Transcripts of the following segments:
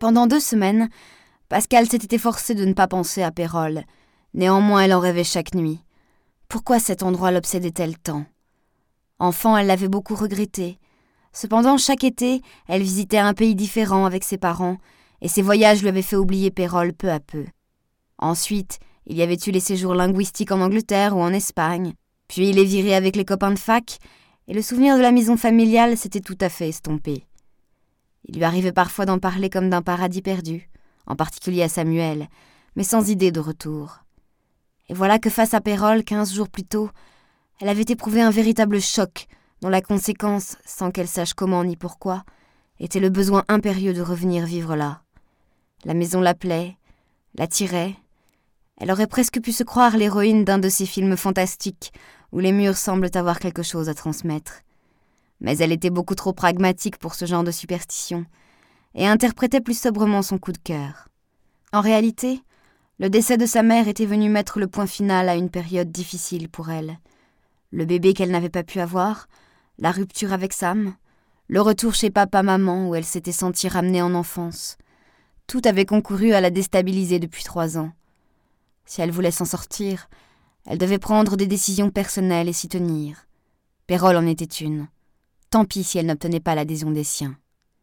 Pendant 2 semaines, Pascal s'était efforcée de ne pas penser à Pérole. Néanmoins, elle en rêvait chaque nuit. Pourquoi cet endroit l'obsédait-elle tant ? Enfant, elle l'avait beaucoup regretté. Cependant, chaque été, elle visitait un pays différent avec ses parents, et ses voyages lui avaient fait oublier Pérole peu à peu. Ensuite, il y avait eu les séjours linguistiques en Angleterre ou en Espagne, puis les virées avec les copains de fac, et le souvenir de la maison familiale s'était tout à fait estompé. Il lui arrivait parfois d'en parler comme d'un paradis perdu, en particulier à Samuel, mais sans idée de retour. Et voilà que face à Pérole, 15 jours plus tôt, elle avait éprouvé un véritable choc, dont la conséquence, sans qu'elle sache comment ni pourquoi, était le besoin impérieux de revenir vivre là. La maison l'appelait, l'attirait. Elle aurait presque pu se croire l'héroïne d'un de ces films fantastiques où les murs semblent avoir quelque chose à transmettre. Mais elle était beaucoup trop pragmatique pour ce genre de superstition et interprétait plus sobrement son coup de cœur. En réalité, le décès de sa mère était venu mettre le point final à une période difficile pour elle. Le bébé qu'elle n'avait pas pu avoir, la rupture avec Sam, le retour chez papa-maman où elle s'était sentie ramenée en enfance. Tout avait concouru à la déstabiliser depuis 3 ans. Si elle voulait s'en sortir, elle devait prendre des décisions personnelles et s'y tenir. Pérole en était une. Tant pis si elle n'obtenait pas l'adhésion des siens.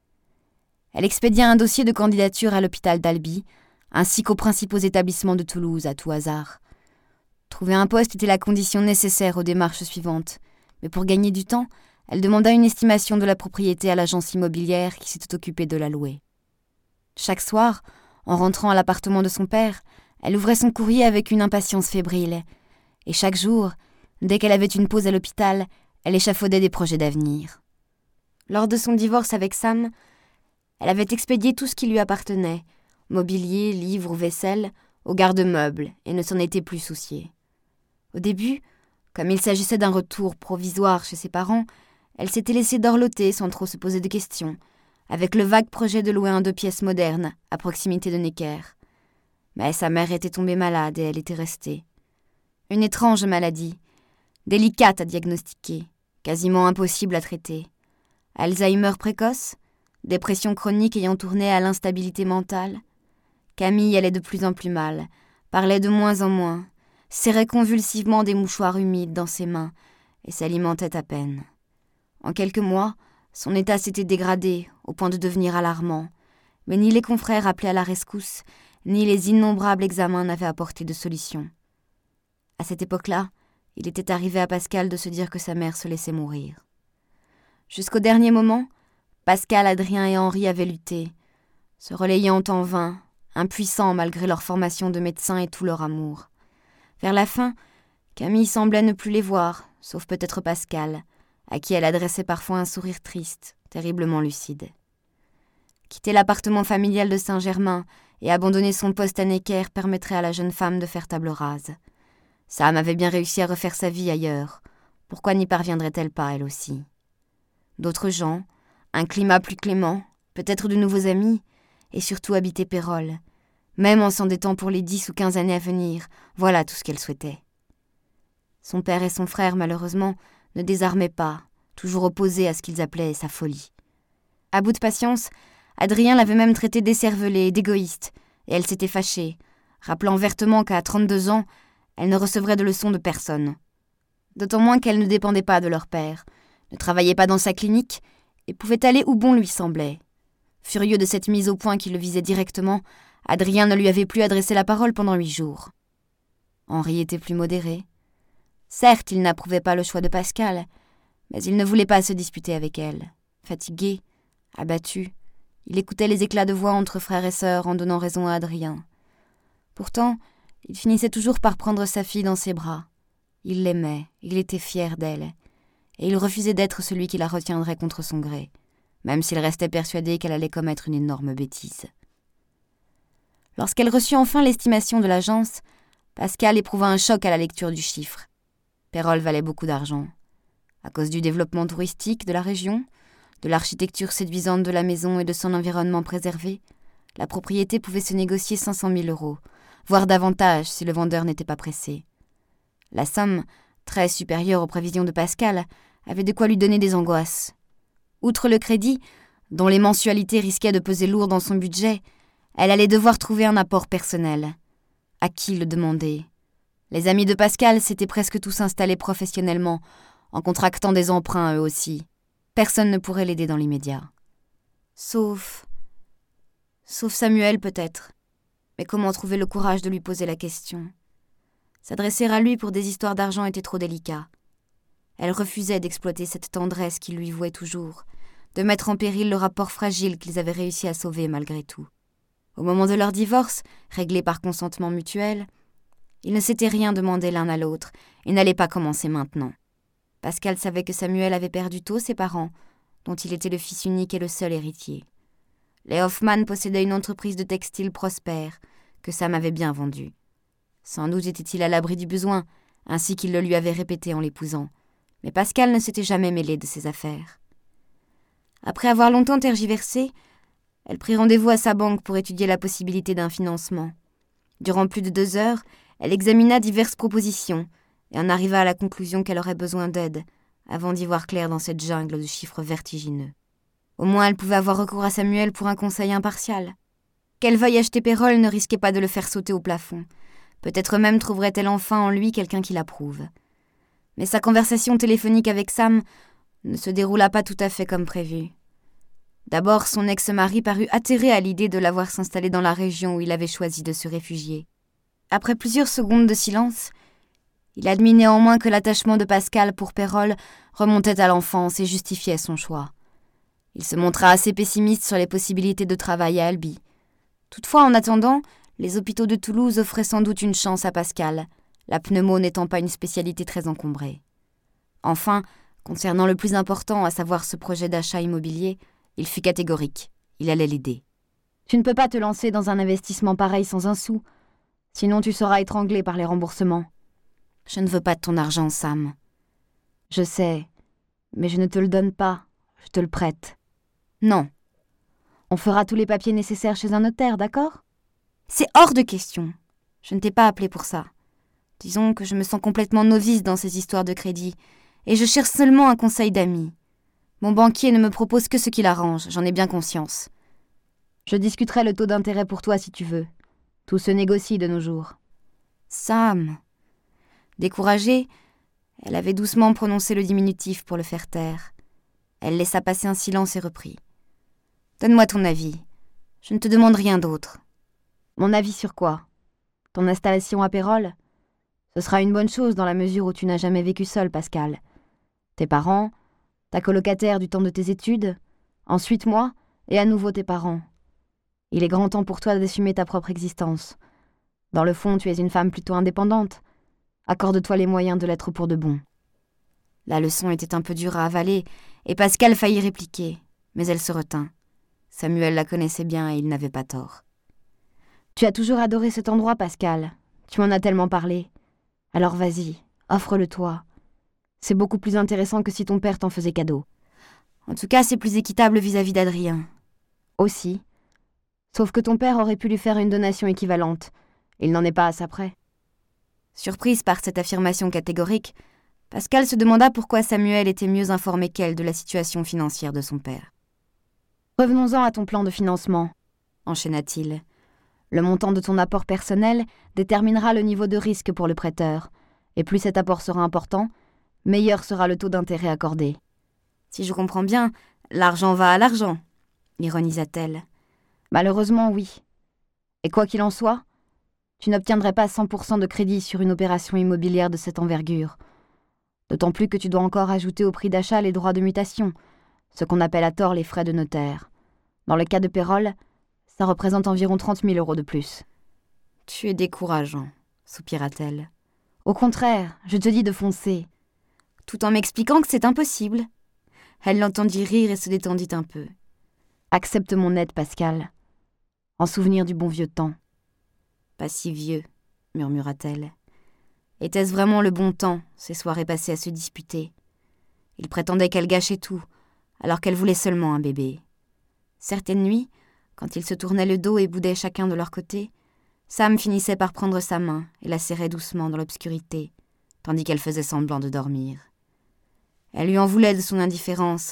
Elle expédia un dossier de candidature à l'hôpital d'Albi, ainsi qu'aux principaux établissements de Toulouse, à tout hasard. Trouver un poste était la condition nécessaire aux démarches suivantes, mais pour gagner du temps, elle demanda une estimation de la propriété à l'agence immobilière qui s'était occupée de la louer. Chaque soir, en rentrant à l'appartement de son père, elle ouvrait son courrier avec une impatience fébrile, et chaque jour, dès qu'elle avait une pause à l'hôpital, elle échafaudait des projets d'avenir. Lors de son divorce avec Sam, elle avait expédié tout ce qui lui appartenait, mobilier, livres ou vaisselle, au garde-meubles, et ne s'en était plus souciée. Au début, comme il s'agissait d'un retour provisoire chez ses parents, elle s'était laissée dorloter sans trop se poser de questions, avec le vague projet de louer un 2 pièces moderne, à proximité de Necker. Mais sa mère était tombée malade et elle était restée. Une étrange maladie, délicate à diagnostiquer, quasiment impossible à traiter. Alzheimer précoce, dépression chronique ayant tourné à l'instabilité mentale. Camille allait de plus en plus mal, parlait de moins en moins, serrait convulsivement des mouchoirs humides dans ses mains et s'alimentait à peine. En quelques mois, son état s'était dégradé au point de devenir alarmant, mais ni les confrères appelés à la rescousse, ni les innombrables examens n'avaient apporté de solution. À cette époque-là, il était arrivé à Pascal de se dire que sa mère se laissait mourir. Jusqu'au dernier moment, Pascal, Adrien et Henri avaient lutté, se relayant en vain, impuissants malgré leur formation de médecins et tout leur amour. Vers la fin, Camille semblait ne plus les voir, sauf peut-être Pascal, à qui elle adressait parfois un sourire triste, terriblement lucide. Quitter l'appartement familial de Saint-Germain et abandonner son poste à Necker permettrait à la jeune femme de faire table rase. Sam avait bien réussi à refaire sa vie ailleurs. Pourquoi n'y parviendrait-elle pas, elle aussi ? D'autres gens, un climat plus clément, peut-être de nouveaux amis, et surtout habiter Pérole. Même en s'endettant pour les 10 ou 15 années à venir, voilà tout ce qu'elle souhaitait. Son père et son frère, malheureusement, ne désarmaient pas, toujours opposés à ce qu'ils appelaient sa folie. À bout de patience, Adrien l'avait même traitée d'écervelée et d'égoïste, et elle s'était fâchée, rappelant vertement qu'à 32 ans, elle ne recevrait de leçons de personne. D'autant moins qu'elle ne dépendait pas de leur père, ne travaillait pas dans sa clinique, et pouvait aller où bon lui semblait. Furieux de cette mise au point qui le visait directement, Adrien ne lui avait plus adressé la parole pendant 8 jours. Henri était plus modéré. Certes, il n'approuvait pas le choix de Pascal, mais il ne voulait pas se disputer avec elle. Fatigué, abattu, il écoutait les éclats de voix entre frères et sœurs en donnant raison à Adrien. Pourtant, il finissait toujours par prendre sa fille dans ses bras. Il l'aimait, il était fier d'elle, et il refusait d'être celui qui la retiendrait contre son gré, même s'il restait persuadé qu'elle allait commettre une énorme bêtise. Lorsqu'elle reçut enfin l'estimation de l'agence, Pascal éprouva un choc à la lecture du chiffre. Pérole valait beaucoup d'argent. À cause du développement touristique de la région, de l'architecture séduisante de la maison et de son environnement préservé, la propriété pouvait se négocier 500 000 €, voire davantage si le vendeur n'était pas pressé. La somme, très supérieure aux prévisions de Pascal, avait de quoi lui donner des angoisses. Outre le crédit, dont les mensualités risquaient de peser lourd dans son budget, elle allait devoir trouver un apport personnel. À qui le demander ? Les amis de Pascal s'étaient presque tous installés professionnellement, en contractant des emprunts eux aussi. Personne ne pourrait l'aider dans l'immédiat. Sauf Samuel peut-être. Mais comment trouver le courage de lui poser la question ? S'adresser à lui pour des histoires d'argent était trop délicat. Elle refusait d'exploiter cette tendresse qu'il lui vouait toujours, de mettre en péril le rapport fragile qu'ils avaient réussi à sauver malgré tout. Au moment de leur divorce, réglé par consentement mutuel, ils ne s'étaient rien demandé l'un à l'autre et n'allaient pas commencer maintenant. Pascal savait que Samuel avait perdu tôt ses parents, dont il était le fils unique et le seul héritier. Les Hoffman possédaient une entreprise de textile prospère, que Sam avait bien vendue. Sans doute était-il à l'abri du besoin, ainsi qu'il le lui avait répété en l'épousant, mais Pascal ne s'était jamais mêlé de ses affaires. Après avoir longtemps tergiversé, elle prit rendez-vous à sa banque pour étudier la possibilité d'un financement. Durant plus de 2 heures, elle examina diverses propositions et en arriva à la conclusion qu'elle aurait besoin d'aide avant d'y voir clair dans cette jungle de chiffres vertigineux. Au moins, elle pouvait avoir recours à Samuel pour un conseil impartial. Qu'elle veuille acheter Pérol ne risquait pas de le faire sauter au plafond. Peut-être même trouverait-elle enfin en lui quelqu'un qui l'approuve. Mais sa conversation téléphonique avec Sam ne se déroula pas tout à fait comme prévu. D'abord, son ex-mari parut atterré à l'idée de la voir s'installer dans la région où il avait choisi de se réfugier. Après plusieurs secondes de silence, il admit néanmoins que l'attachement de Pascal pour Pérol remontait à l'enfance et justifiait son choix. Il se montra assez pessimiste sur les possibilités de travail à Albi. Toutefois, en attendant, les hôpitaux de Toulouse offraient sans doute une chance à Pascal, la pneumo n'étant pas une spécialité très encombrée. Enfin, concernant le plus important, à savoir ce projet d'achat immobilier, il fut catégorique. Il allait l'aider. « Tu ne peux pas te lancer dans un investissement pareil sans un sou. Sinon tu seras étranglé par les remboursements. »« Je ne veux pas de ton argent, Sam. »« Je sais, mais je ne te le donne pas. Je te le prête. »« Non. On fera tous les papiers nécessaires chez un notaire, d'accord ? » ?»« C'est hors de question. Je ne t'ai pas appelé pour ça. Disons que je me sens complètement novice dans ces histoires de crédit, et je cherche seulement un conseil d'ami. Mon banquier ne me propose que ce qu'il arrange, j'en ai bien conscience. Je discuterai le taux d'intérêt pour toi si tu veux. Tout se négocie de nos jours. »« Sam !» Découragée, elle avait doucement prononcé le diminutif pour le faire taire. Elle laissa passer un silence et reprit. « Donne-moi ton avis. Je ne te demande rien d'autre. »« Mon avis sur quoi ? Ton installation à Pérol ? Ce sera une bonne chose dans la mesure où tu n'as jamais vécu seul, Pascal. Tes parents, ta colocataire du temps de tes études, ensuite moi, et à nouveau tes parents. Il est grand temps pour toi d'assumer ta propre existence. Dans le fond, tu es une femme plutôt indépendante. Accorde-toi les moyens de l'être pour de bon. » La leçon était un peu dure à avaler, et Pascal faillit répliquer, mais elle se retint. Samuel la connaissait bien et il n'avait pas tort. « Tu as toujours adoré cet endroit, Pascal. Tu m'en as tellement parlé. Alors vas-y, offre-le-toi. C'est beaucoup plus intéressant que si ton père t'en faisait cadeau. En tout cas, c'est plus équitable vis-à-vis d'Adrien. Aussi. Sauf que ton père aurait pu lui faire une donation équivalente. Il n'en est pas à ça près. » Surprise par cette affirmation catégorique, Pascal se demanda pourquoi Samuel était mieux informé qu'elle de la situation financière de son père. « Revenons-en à ton plan de financement, » enchaîna-t-il. « Le montant de ton apport personnel déterminera le niveau de risque pour le prêteur, et plus cet apport sera important, meilleur sera le taux d'intérêt accordé. »« Si je comprends bien, l'argent va à l'argent, » ironisa-t-elle. « Malheureusement, oui. Et quoi qu'il en soit, tu n'obtiendrais pas 100% de crédit sur une opération immobilière de cette envergure. D'autant plus que tu dois encore ajouter au prix d'achat les droits de mutation, ce qu'on appelle à tort les frais de notaire. Dans le cas de Pérol, ça représente environ 30 000 € de plus. »« Tu es décourageant, » soupira-t-elle. « Au contraire, je te dis de foncer. » Tout en m'expliquant que c'est impossible. Elle l'entendit rire et se détendit un peu. « Accepte mon aide, Pascal. En souvenir du bon vieux temps. »« Pas si vieux, » murmura-t-elle. Était-ce vraiment le bon temps, ces soirées passées à se disputer ? Il prétendait qu'elle gâchait tout, alors qu'elle voulait seulement un bébé. Certaines nuits, quand ils se tournaient le dos et boudaient chacun de leur côté, Sam finissait par prendre sa main et la serrait doucement dans l'obscurité, tandis qu'elle faisait semblant de dormir. Elle lui en voulait de son indifférence,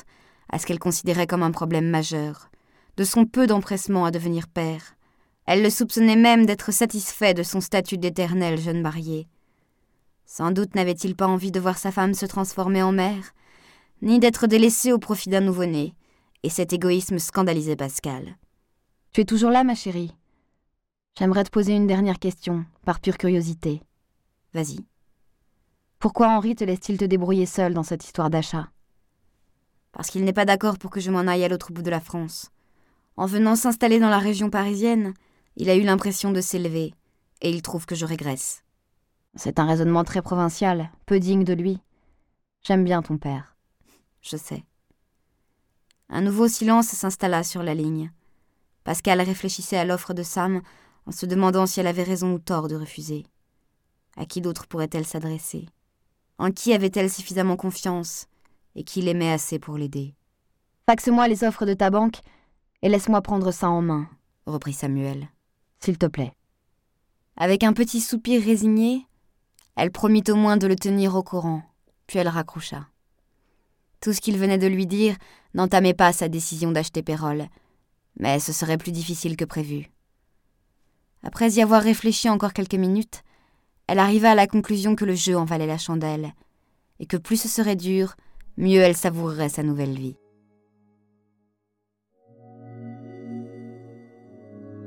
à ce qu'elle considérait comme un problème majeur, de son peu d'empressement à devenir père. Elle le soupçonnait même d'être satisfait de son statut d'éternel jeune marié. Sans doute n'avait-il pas envie de voir sa femme se transformer en mère, ni d'être délaissée au profit d'un nouveau-né, et cet égoïsme scandalisait Pascal. « Tu es toujours là, ma chérie ? J'aimerais te poser une dernière question, par pure curiosité. » « Vas-y. » « Pourquoi Henri te laisse-t-il te débrouiller seul dans cette histoire d'achat ? » « Parce qu'il n'est pas d'accord pour que je m'en aille à l'autre bout de la France. En venant s'installer dans la région parisienne, il a eu l'impression de s'élever, et il trouve que je régresse. » C'est un raisonnement très provincial, peu digne de lui. J'aime bien ton père. Je sais. Un nouveau silence s'installa sur la ligne. Pascal réfléchissait à l'offre de Sam en se demandant si elle avait raison ou tort de refuser. À qui d'autre pourrait-elle s'adresser ? En qui avait-elle suffisamment confiance et qui l'aimait assez pour l'aider ? « Faxe-moi les offres de ta banque et laisse-moi prendre ça en main, » reprit Samuel. « S'il te plaît. » Avec un petit soupir résigné, elle promit au moins de le tenir au courant, puis elle raccrocha. Tout ce qu'il venait de lui dire n'entamait pas sa décision d'acheter Pérol, mais ce serait plus difficile que prévu. Après y avoir réfléchi encore quelques minutes, elle arriva à la conclusion que le jeu en valait la chandelle, et que plus ce serait dur, mieux elle savourerait sa nouvelle vie.